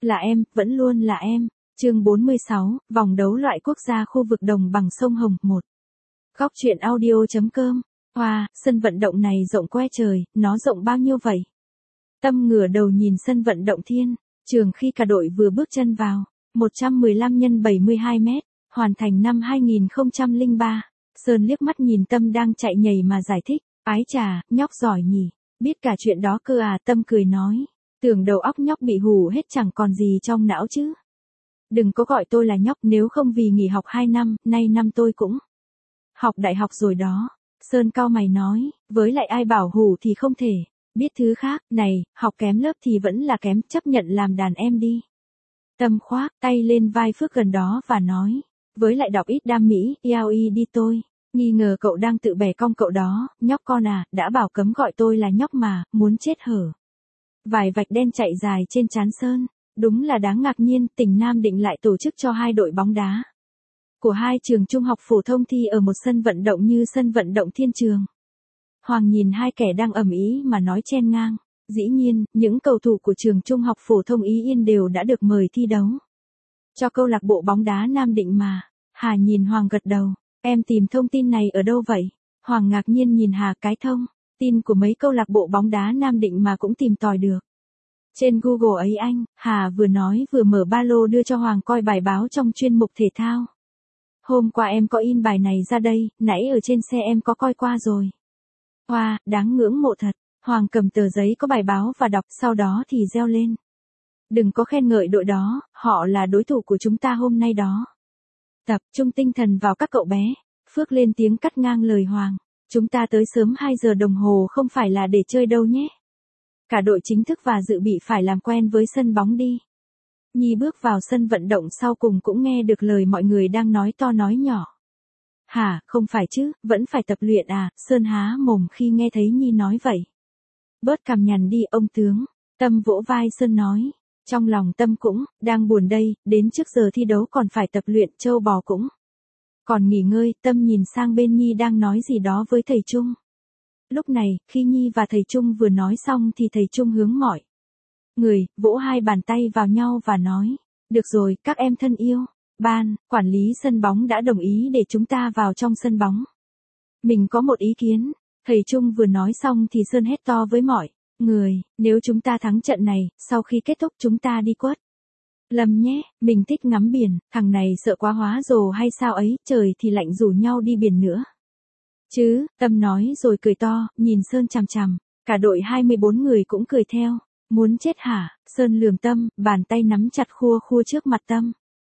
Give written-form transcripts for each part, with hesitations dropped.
Là em, vẫn luôn là em. Chương 46, vòng đấu loại quốc gia khu vực đồng bằng sông Hồng 1. Góc truyện audio.com. Wow, sân vận động này rộng que trời, nó rộng bao nhiêu vậy? Tâm ngửa đầu nhìn sân vận động Thiên Trường khi cả đội vừa bước chân vào. 115 x 72 mét, hoàn thành năm 2003. Sơn liếc mắt nhìn Tâm đang chạy nhảy mà giải thích. Ái chà, nhóc giỏi nhỉ, biết cả chuyện đó cơ à. Tâm cười nói. Tưởng đầu óc nhóc bị hù hết chẳng còn gì trong não chứ. Đừng có gọi tôi là nhóc, nếu không vì nghỉ học 2 năm, nay năm tôi cũng học đại học rồi đó. Sơn cau mày nói, với lại ai bảo hù thì không thể biết thứ khác, này, học kém lớp thì vẫn là kém, chấp nhận làm đàn em đi. Tâm khoác tay lên vai Phước gần đó và nói, với lại đọc ít đam mỹ, ELE đi tôi. Nghi ngờ cậu đang tự bẻ cong cậu đó, nhóc con à, đã bảo cấm gọi tôi là nhóc mà, muốn chết hở. Vài vạch đen chạy dài trên trán Sơn. Đúng là đáng ngạc nhiên, tỉnh Nam Định lại tổ chức cho hai đội bóng đá của hai trường trung học phổ thông thi ở một sân vận động như sân vận động Thiên Trường. Hoàng nhìn hai kẻ đang ầm ĩ mà nói chen ngang. Dĩ nhiên, những cầu thủ của trường trung học phổ thông Ý Yên đều đã được mời thi đấu cho câu lạc bộ bóng đá Nam Định mà. Hà nhìn Hoàng gật đầu. Em tìm thông tin này ở đâu vậy? Hoàng ngạc nhiên nhìn Hà. Cái thông tin của mấy câu lạc bộ bóng đá Nam Định mà cũng tìm tòi được trên Google ấy anh. Hà vừa nói vừa mở ba lô đưa cho Hoàng coi bài báo trong chuyên mục thể thao. Hôm qua em có in bài này ra đây, nãy ở trên xe em có coi qua rồi. Wow, đáng ngưỡng mộ thật. Hoàng cầm tờ giấy có bài báo và đọc, sau đó thì reo lên. Đừng có khen ngợi đội đó, họ là đối thủ của chúng ta hôm nay đó. Tập trung tinh thần vào các cậu bé. Phước lên tiếng cắt ngang lời Hoàng. Chúng ta tới sớm 2 giờ đồng hồ không phải là để chơi đâu nhé. Cả đội chính thức và dự bị phải làm quen với sân bóng đi. Nhi bước vào sân vận động sau cùng cũng nghe được lời mọi người đang nói to nói nhỏ. Hả, không phải chứ, vẫn phải tập luyện à? Sơn há mồm khi nghe thấy Nhi nói vậy. Bớt cằm nhằn đi ông tướng. Tâm vỗ vai Sơn nói. Trong lòng Tâm cũng đang buồn đây, đến trước giờ thi đấu còn phải tập luyện, trâu bò cũng còn nghỉ ngơi. Tâm nhìn sang bên Nhi đang nói gì đó với thầy Trung. Lúc này, khi Nhi và thầy Trung vừa nói xong thì thầy Trung hướng mọi người, vỗ hai bàn tay vào nhau và nói. Được rồi, các em thân yêu. Ban quản lý sân bóng đã đồng ý để chúng ta vào trong sân bóng. Mình có một ý kiến. Thầy Trung vừa nói xong thì Sơn hét to với mọi người. Nếu chúng ta thắng trận này, sau khi kết thúc chúng ta đi quất Lâm nhé. Mình thích ngắm biển, thằng này sợ quá hóa rồ hay sao ấy, trời thì lạnh rủ nhau đi biển nữa. Chứ, Tâm nói rồi cười to, nhìn Sơn chằm chằm. Cả đội 24 người cũng cười theo. Muốn chết hả? Sơn lườm Tâm, bàn tay nắm chặt khua khua trước mặt Tâm.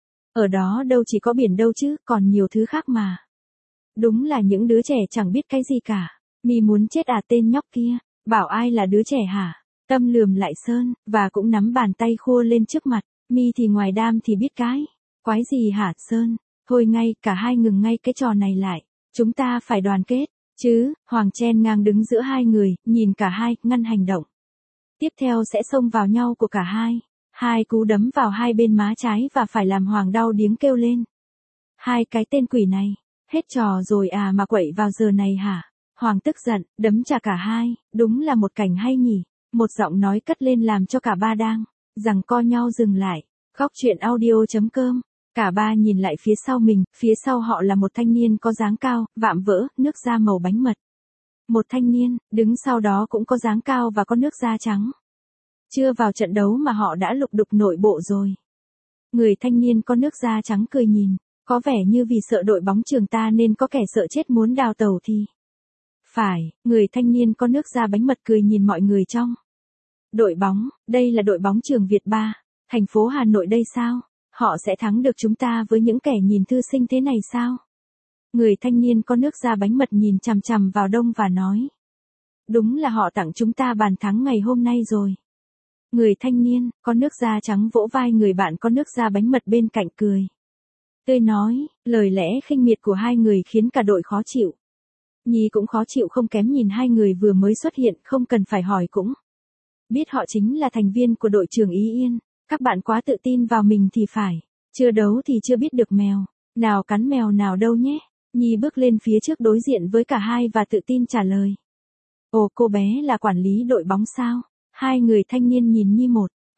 Ở đó đâu chỉ có biển đâu chứ, còn nhiều thứ khác mà. Đúng là những đứa trẻ chẳng biết cái gì cả. Mi muốn chết à? Tên nhóc kia, bảo ai là đứa trẻ hả? Tâm lườm lại Sơn, và cũng nắm bàn tay khua lên trước mặt. Mi thì ngoài đam thì biết cái quái gì hả Sơn? Thôi ngay, cả hai ngừng ngay cái trò này lại. Chúng ta phải đoàn kết, chứ. Hoàng chen ngang đứng giữa hai người, nhìn cả hai, ngăn hành động tiếp theo sẽ xông vào nhau của cả hai. Hai cú đấm vào hai bên má trái và phải làm Hoàng đau điếng kêu lên. Hai cái tên quỷ này, hết trò rồi à mà quậy vào giờ này hả? Hoàng tức giận, đấm trả cả hai. Đúng là một cảnh hay nhỉ. Một giọng nói cất lên làm cho cả ba đang giằng co nhau dừng lại. Góc truyện audio.com. Cả ba nhìn lại phía sau mình, phía sau họ là một thanh niên có dáng cao, vạm vỡ, nước da màu bánh mật. Một thanh niên, đứng sau đó cũng có dáng cao và có nước da trắng. Chưa vào trận đấu mà họ đã lục đục nội bộ rồi. Người thanh niên có nước da trắng cười nhìn, có vẻ như vì sợ đội bóng trường ta nên có kẻ sợ chết muốn đào tẩu thì. Phải, người thanh niên có nước da bánh mật cười nhìn mọi người trong đội bóng. Đây là đội bóng trường Việt 3, thành phố Hà Nội đây sao? Họ sẽ thắng được chúng ta với những kẻ nhìn thư sinh thế này sao? Người thanh niên có nước da bánh mật nhìn chằm chằm vào Đông và nói. Đúng là họ tặng chúng ta bàn thắng ngày hôm nay rồi. Người thanh niên có nước da trắng vỗ vai người bạn có nước da bánh mật bên cạnh cười. Tươi nói, lời lẽ khinh miệt của hai người khiến cả đội khó chịu. Nhi cũng khó chịu không kém, nhìn hai người vừa mới xuất hiện, không cần phải hỏi cũng biết họ chính là thành viên của đội trường Ý Yên. Các bạn quá tự tin vào mình thì phải. Chưa đấu thì chưa biết được mèo nào cắn mèo nào đâu nhé. Nhi bước lên phía trước đối diện với cả hai và tự tin trả lời. Ồ, cô bé là quản lý đội bóng sao? Hai người thanh niên nhìn Nhi một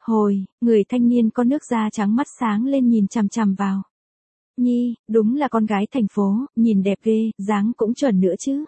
Hồi, người thanh niên có nước da trắng mắt sáng lên nhìn chằm chằm vào. Nhi, đúng là con gái thành phố, nhìn đẹp ghê, dáng cũng chuẩn nữa chứ.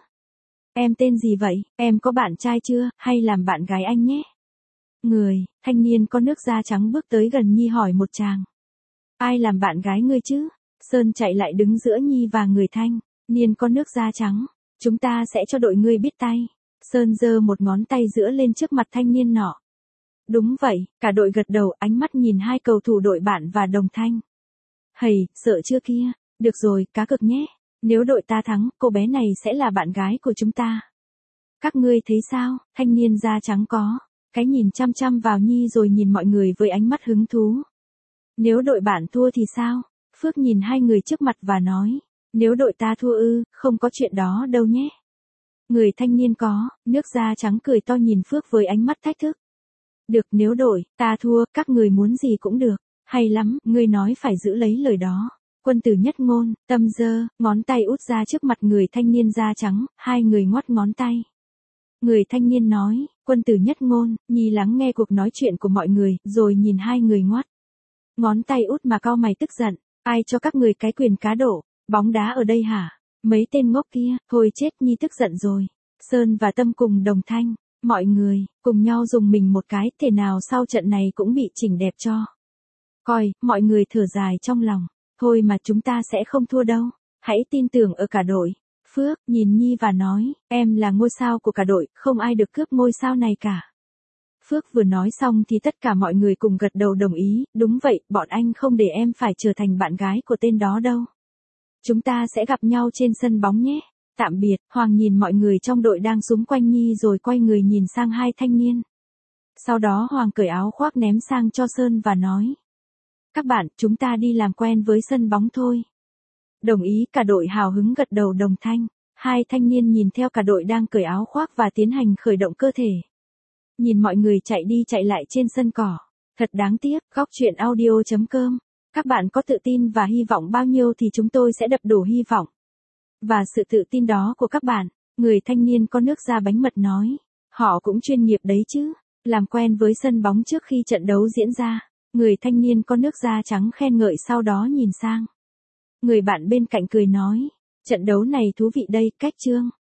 Em tên gì vậy, em có bạn trai chưa, hay làm bạn gái anh nhé? Người, thanh niên có nước da trắng bước tới gần Nhi hỏi một chàng. Ai làm bạn gái ngươi chứ? Sơn chạy lại đứng giữa Nhi và người thanh niên có nước da trắng. Chúng ta sẽ cho đội ngươi biết tay. Sơn giơ một ngón tay giữa lên trước mặt thanh niên nọ. Đúng vậy, cả đội gật đầu ánh mắt nhìn hai cầu thủ đội bạn và đồng thanh. Hầy, sợ chưa kia? Được rồi, cá cược nhé. Nếu đội ta thắng, cô bé này sẽ là bạn gái của chúng ta. Các ngươi thấy sao? Thanh niên da trắng có cái nhìn chăm chăm vào Nhi rồi nhìn mọi người với ánh mắt hứng thú. Nếu đội bạn thua thì sao? Phước nhìn hai người trước mặt và nói. Nếu đội ta thua không có chuyện đó đâu nhé. Người thanh niên có nước da trắng cười to nhìn Phước với ánh mắt thách thức. Được, nếu đội ta thua, các người muốn gì cũng được. Hay lắm, ngươi nói phải giữ lấy lời đó. Quân tử nhất ngôn, Tâm giơ ngón tay út ra trước mặt người thanh niên da trắng, hai người ngoắt ngón tay. Người thanh niên nói, quân tử nhất ngôn, Nhi lắng nghe cuộc nói chuyện của mọi người, rồi nhìn hai người ngoắt ngón tay út mà cau mày tức giận. Ai cho các người cái quyền cá độ, bóng đá ở đây hả? Mấy tên ngốc kia, thôi chết, Nhi tức giận rồi. Sơn và Tâm cùng đồng thanh, mọi người, cùng nhau dùng mình một cái, thể nào sau trận này cũng bị chỉnh đẹp cho. Coi, mọi người thở dài trong lòng. Thôi mà chúng ta sẽ không thua đâu. Hãy tin tưởng ở cả đội. Phước nhìn Nhi và nói, em là ngôi sao của cả đội, không ai được cướp ngôi sao này cả. Phước vừa nói xong thì tất cả mọi người cùng gật đầu đồng ý, đúng vậy, bọn anh không để em phải trở thành bạn gái của tên đó đâu. Chúng ta sẽ gặp nhau trên sân bóng nhé. Tạm biệt. Hoàng nhìn mọi người trong đội đang xúm quanh Nhi rồi quay người nhìn sang hai thanh niên. Sau đó Hoàng cởi áo khoác ném sang cho Sơn và nói. Các bạn, chúng ta đi làm quen với sân bóng thôi. Đồng ý, cả đội hào hứng gật đầu đồng thanh. Hai thanh niên nhìn theo cả đội đang cởi áo khoác và tiến hành khởi động cơ thể. Nhìn mọi người chạy đi chạy lại trên sân cỏ. Thật đáng tiếc, góc truyện audio.com. Các bạn có tự tin và hy vọng bao nhiêu thì chúng tôi sẽ đập đủ hy vọng. Và sự tự tin đó của các bạn, người thanh niên có nước da bánh mật nói. Họ cũng chuyên nghiệp đấy chứ. Làm quen với sân bóng trước khi trận đấu diễn ra. Người thanh niên có nước da trắng khen ngợi sau đó nhìn sang. Người bạn bên cạnh cười nói. Trận đấu này thú vị đây, cách chương.